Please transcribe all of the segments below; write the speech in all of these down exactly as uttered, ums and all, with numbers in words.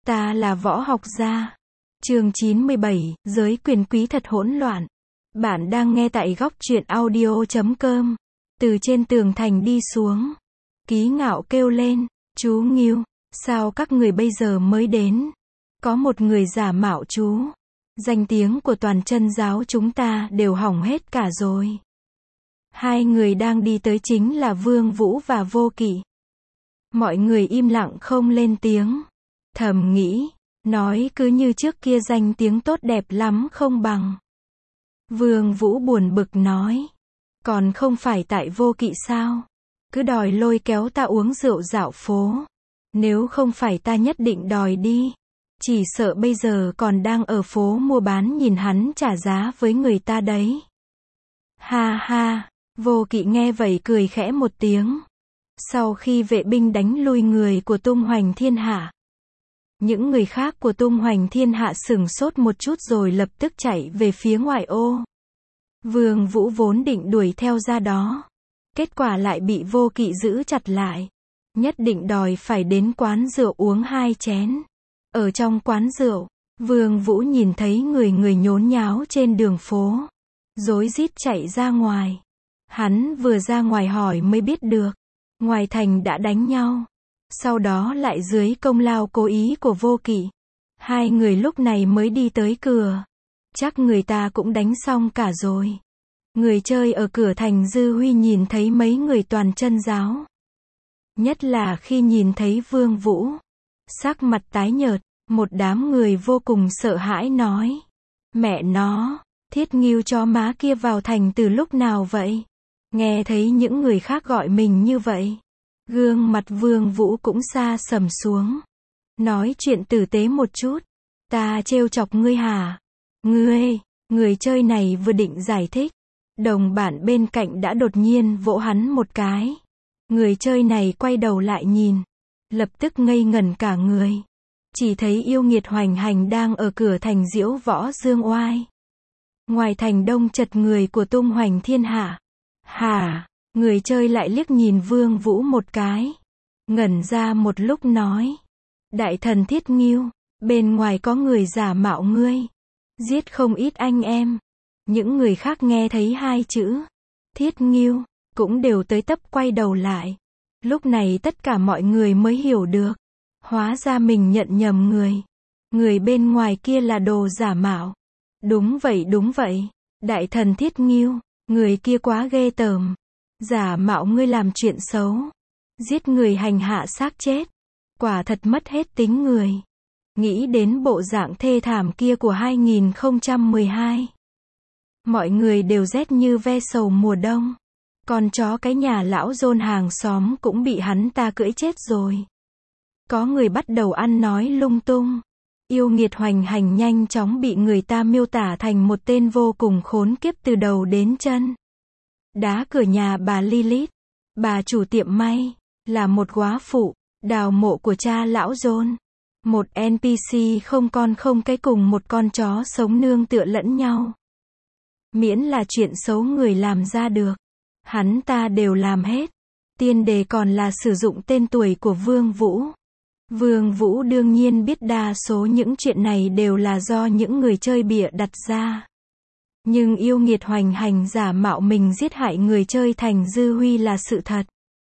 Ta là võ học gia. Chương chín mươi bảy, giới quyền quý thật hỗn loạn. Bạn đang nghe tại góc truyện audio chấm com. Từ trên tường thành đi xuống. Ký Ngạo kêu lên, chú Ngưu, sao các người bây giờ mới đến? Có một người giả mạo chú. Danh tiếng của toàn chân giáo chúng ta đều hỏng hết cả rồi. Hai người đang đi tới chính là Vương Vũ và Vô Kỵ. Mọi người im lặng không lên tiếng. Thầm nghĩ, nói cứ như trước kia danh tiếng tốt đẹp lắm không bằng. Vương Vũ buồn bực nói, còn không phải tại Vô Kỵ sao? Cứ đòi lôi kéo ta uống rượu dạo phố. Nếu không phải ta nhất định đòi đi. Chỉ sợ bây giờ còn đang ở phố mua bán nhìn hắn trả giá với người ta đấy. Ha ha, Vô Kỵ nghe vậy cười khẽ một tiếng. Sau khi vệ binh đánh lui người của Tung Hoành Thiên Hạ, những người khác của Tung Hoành Thiên Hạ sửng sốt một chút rồi lập tức chạy về phía ngoại ô. Vương Vũ vốn định đuổi theo ra đó. Kết quả lại bị Vô Kỵ giữ chặt lại. Nhất định đòi phải đến quán rượu uống hai chén. Ở trong quán rượu, Vương Vũ nhìn thấy người người nhốn nháo trên đường phố. Rối rít chạy ra ngoài. Hắn vừa ra ngoài hỏi mới biết được. Ngoài thành đã đánh nhau. Sau đó lại dưới công lao cố ý của Vô Kỵ. Hai người lúc này mới đi tới cửa. Chắc người ta cũng đánh xong cả rồi. Người chơi ở cửa thành Dư Huy nhìn thấy mấy người toàn chân giáo. Nhất là khi nhìn thấy Vương Vũ. Sắc mặt tái nhợt, một đám người vô cùng sợ hãi nói. Mẹ nó, Thiết Ngưu chó má kia vào thành từ lúc nào vậy? Nghe thấy những người khác gọi mình như vậy. Gương mặt Vương Vũ cũng xa sầm xuống. Nói chuyện tử tế một chút. Ta trêu chọc ngươi hả? Ngươi, người chơi này vừa định giải thích. Đồng bạn bên cạnh đã đột nhiên vỗ hắn một cái. Người chơi này quay đầu lại nhìn. Lập tức ngây ngẩn cả người. Chỉ thấy yêu nghiệt Hoành Hành đang ở cửa thành Diễu Võ Dương Oai. Ngoài thành đông chật người của Tung Hoành Thiên Hạ. Hả? Người chơi lại liếc nhìn Vương Vũ một cái. Ngẩn ra một lúc nói. Đại thần Thiết Ngưu, bên ngoài có người giả mạo ngươi. Giết không ít anh em. Những người khác nghe thấy hai chữ Thiết Ngưu, cũng đều tới tấp quay đầu lại. Lúc này tất cả mọi người mới hiểu được. Hóa ra mình nhận nhầm người. Người bên ngoài kia là đồ giả mạo. Đúng vậy đúng vậy. Đại thần Thiết Ngưu, người kia quá ghê tởm. Giả mạo ngươi làm chuyện xấu. Giết người hành hạ xác chết. Quả thật mất hết tính người. Nghĩ đến bộ dạng thê thảm kia của hai nghìn không trăm mười hai. Mọi người đều rét như ve sầu mùa đông. Con chó cái nhà lão Dôn hàng xóm cũng bị hắn ta cưỡi chết rồi. Có người bắt đầu ăn nói lung tung. Yêu nghiệt Hoành Hành nhanh chóng bị người ta miêu tả thành một tên vô cùng khốn kiếp từ đầu đến chân. Đá cửa nhà bà Lilith, bà chủ tiệm may, là một góa phụ, đào mộ của cha lão Dôn. Một en pê xê không con không cái cùng một con chó sống nương tựa lẫn nhau. Miễn là chuyện xấu người làm ra được, hắn ta đều làm hết. Tiên đề còn là sử dụng tên tuổi của Vương Vũ. Vương Vũ đương nhiên biết đa số những chuyện này đều là do những người chơi bịa đặt ra. Nhưng yêu nghiệt Hoành Hành giả mạo mình giết hại người chơi thành Dư Huy là sự thật.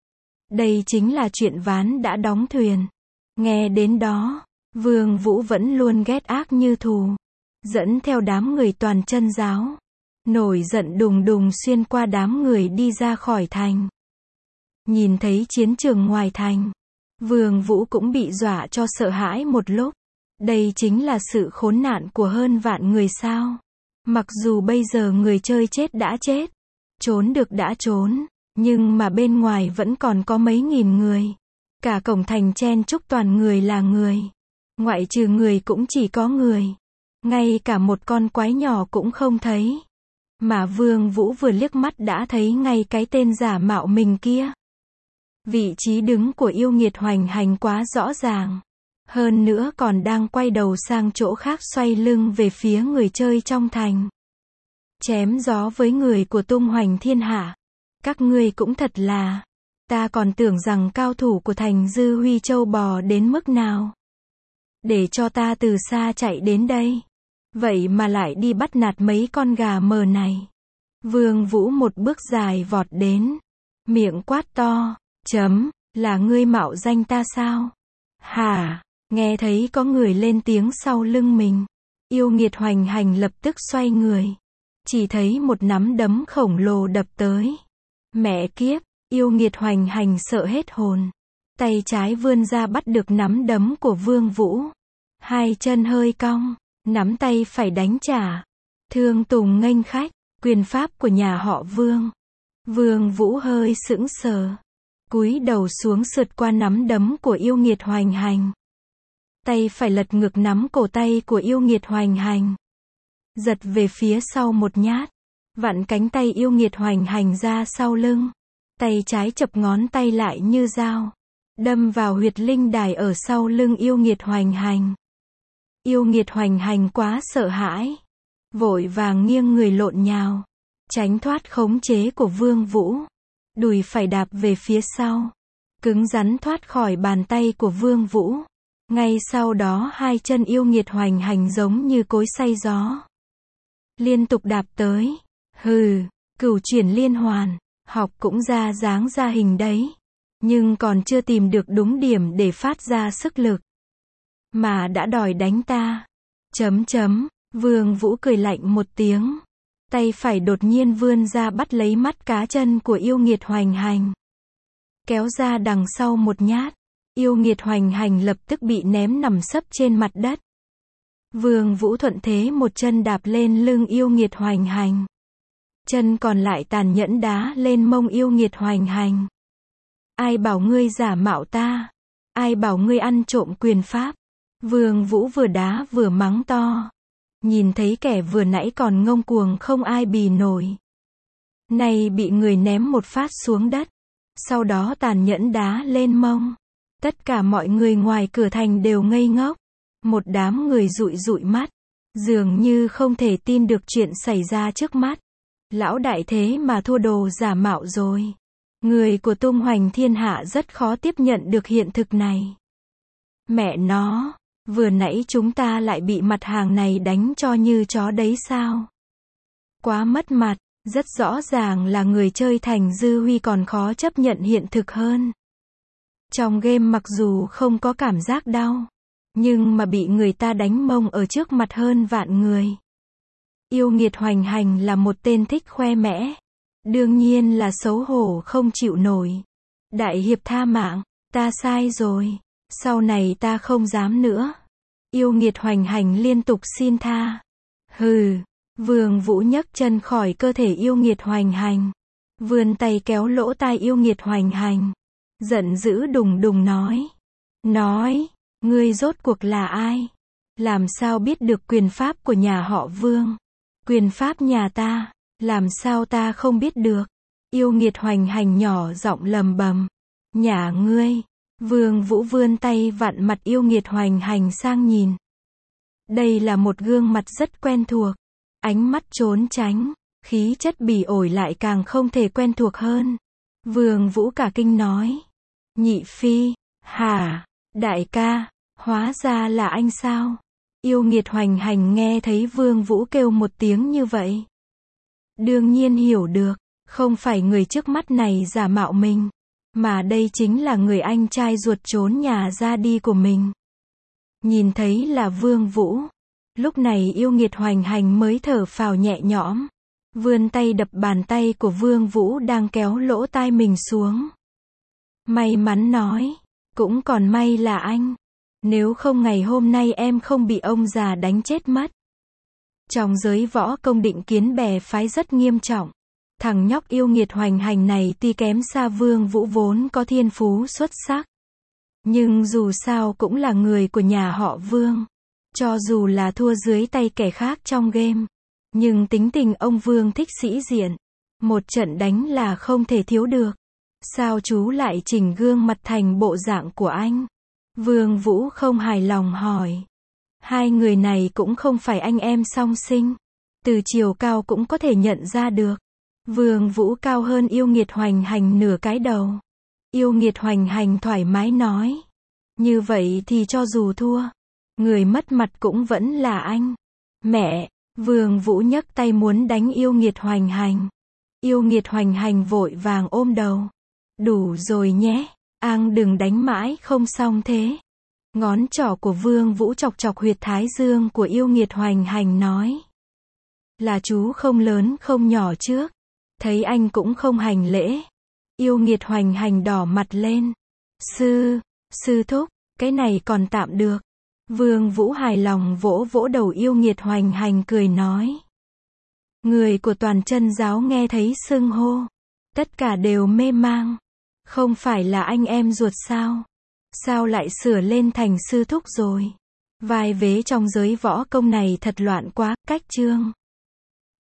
Đây chính là chuyện ván đã đóng thuyền. Nghe đến đó, Vương Vũ vẫn luôn ghét ác như thù. Dẫn theo đám người toàn chân giáo. Nổi giận đùng đùng xuyên qua đám người đi ra khỏi thành. Nhìn thấy chiến trường ngoài thành. Vương Vũ cũng bị dọa cho sợ hãi một lúc. Đây chính là sự khốn nạn của hơn vạn người sao. Mặc dù bây giờ người chơi chết đã chết. Trốn được đã trốn. Nhưng mà bên ngoài vẫn còn có mấy nghìn người. Cả cổng thành chen chúc toàn người là người. Ngoại trừ người cũng chỉ có người. Ngay cả một con quái nhỏ cũng không thấy. Mà Vương Vũ vừa liếc mắt đã thấy ngay cái tên giả mạo mình kia. Vị trí đứng của yêu nghiệt Hoành Hành quá rõ ràng. Hơn nữa còn đang quay đầu sang chỗ khác xoay lưng về phía người chơi trong thành. Chém gió với người của Tung Hoành Thiên Hạ. Các ngươi cũng thật là. Ta còn tưởng rằng cao thủ của thành Dư Huy trâu bò đến mức nào. để cho ta từ xa chạy đến đây. Vậy mà lại đi bắt nạt mấy con gà mờ này. Vương Vũ một bước dài vọt đến. Miệng quát to. Chấm, là ngươi mạo danh ta sao? Hả? Nghe thấy có người lên tiếng sau lưng mình. Yêu nghiệt hoành hành lập tức xoay người. Chỉ thấy một nắm đấm khổng lồ đập tới. Mẹ kiếp, yêu nghiệt hoành hành sợ hết hồn. Tay trái vươn ra bắt được nắm đấm của Vương Vũ. Hai chân hơi cong, nắm tay phải đánh trả. Thương Tùng nghênh khách, quyền pháp của nhà họ Vương. Vương Vũ hơi sững sờ. Cúi đầu xuống sượt qua nắm đấm của yêu nghiệt hoành hành. Tay phải lật ngược nắm cổ tay của yêu nghiệt hoành hành. Giật về phía sau một nhát. Vặn cánh tay yêu nghiệt hoành hành ra sau lưng. Tay trái chập ngón tay lại như dao. Đâm vào huyệt linh đài ở sau lưng yêu nghiệt hoành hành. Yêu nghiệt hoành hành quá sợ hãi. Vội vàng nghiêng người lộn nhào. Tránh thoát khống chế của Vương Vũ. Đùi phải đạp về phía sau. Cứng rắn thoát khỏi bàn tay của Vương Vũ. Ngay sau đó hai chân yêu nghiệt hoành hành giống như cối xay gió. Liên tục đạp tới. Hừ, cửu chuyển liên hoàn. Học cũng ra dáng ra hình đấy. Nhưng còn chưa tìm được đúng điểm để phát ra sức lực. Mà đã đòi đánh ta. Chấm chấm, Vương Vũ cười lạnh một tiếng. Tay phải đột nhiên vươn ra bắt lấy mắt cá chân của yêu nghiệt hoành hành. Kéo ra đằng sau một nhát. Yêu nghiệt hoành hành lập tức bị ném nằm sấp trên mặt đất. Vương Vũ thuận thế một chân đạp lên lưng yêu nghiệt hoành hành. Chân còn lại tàn nhẫn đá lên mông yêu nghiệt hoành hành. Ai bảo ngươi giả mạo ta? Ai bảo ngươi ăn trộm quyền pháp? Vương Vũ vừa đá vừa mắng to. Nhìn thấy kẻ vừa nãy còn ngông cuồng không ai bì nổi. Nay bị người ném một phát xuống đất. Sau đó tàn nhẫn đá lên mông. Tất cả mọi người ngoài cửa thành đều ngây ngốc. Một đám người dụi dụi mắt. Dường như không thể tin được chuyện xảy ra trước mắt. Lão đại thế mà thua đồ giả mạo rồi. Người của tung hoành thiên hạ rất khó tiếp nhận được hiện thực này. Mẹ nó, vừa nãy chúng ta lại bị mặt hàng này đánh cho như chó đấy sao? Quá mất mặt, rất rõ ràng là người chơi Thành Dư Huy còn khó chấp nhận hiện thực hơn. Trong game mặc dù không có cảm giác đau, nhưng mà bị người ta đánh mông ở trước mặt hơn vạn người. Yêu nghiệt hoành hành là một tên thích khoe mẽ. Đương nhiên là xấu hổ không chịu nổi. Đại hiệp tha mạng, ta sai rồi. Sau này ta không dám nữa. Yêu nghiệt hoành hành liên tục xin tha. Hừ, Vương Vũ nhấc chân khỏi cơ thể yêu nghiệt hoành hành. Vươn tay kéo lỗ tai yêu nghiệt hoành hành. Giận dữ đùng đùng nói. Nói, ngươi rốt cuộc là ai? Làm sao biết được quyền pháp của nhà họ Vương? Quyền pháp nhà ta, làm sao ta không biết được? Yêu nghiệt hoành hành nhỏ giọng lầm bầm. Nhà ngươi. Vương Vũ vươn tay vặn mặt yêu nghiệt hoành hành sang nhìn. Đây là một gương mặt rất quen thuộc. Ánh mắt trốn tránh, khí chất bỉ ổi lại càng không thể quen thuộc hơn. Vương Vũ cả kinh nói. Nhị phi, hả, đại ca, hóa ra là anh sao? Yêu nghiệt hoành hành nghe thấy Vương Vũ kêu một tiếng như vậy. Đương nhiên hiểu được, không phải người trước mắt này giả mạo mình, mà đây chính là người anh trai ruột trốn nhà ra đi của mình. Nhìn thấy là Vương Vũ, lúc này yêu nghiệt hoành hành mới thở phào nhẹ nhõm, vươn tay đập bàn tay của Vương Vũ đang kéo lỗ tai mình xuống. May mắn nói, cũng còn may là anh, nếu không ngày hôm nay em không bị ông già đánh chết mất. Trong giới võ công định kiến bè phái rất nghiêm trọng. Thằng nhóc yêu nghiệt hoành hành này tuy kém xa Vương Vũ vốn có thiên phú xuất sắc, nhưng dù sao cũng là người của nhà họ Vương. Cho dù là thua dưới tay kẻ khác trong game, nhưng tính tình ông Vương thích sĩ diện. Một trận đánh là không thể thiếu được. Sao chú lại chỉnh gương mặt thành bộ dạng của anh? Vương Vũ không hài lòng hỏi. Hai người này cũng không phải anh em song sinh. Từ chiều cao cũng có thể nhận ra được. Vương Vũ cao hơn yêu nghiệt hoành hành nửa cái đầu. Yêu nghiệt hoành hành thoải mái nói. Như vậy thì cho dù thua, Người mất mặt cũng vẫn là anh. Mẹ, Vương Vũ nhấc tay muốn đánh yêu nghiệt hoành hành. Yêu nghiệt hoành hành vội vàng ôm đầu. Đủ rồi nhé, Ang đừng đánh mãi không xong thế. Ngón trỏ của Vương Vũ chọc chọc huyệt thái dương của yêu nghiệt hoành hành nói. Là chú không lớn không nhỏ trước. Thấy anh cũng không hành lễ. Yêu nghiệt hoành hành đỏ mặt lên. Sư, sư thúc, cái này còn tạm được. Vương Vũ hài lòng vỗ vỗ đầu yêu nghiệt hoành hành cười nói. Người của toàn chân giáo nghe thấy xưng hô. Tất cả đều mê mang. Không phải là anh em ruột sao? Sao lại sửa lên thành sư thúc rồi? Vai vế trong giới võ công này thật loạn quá, cách chương.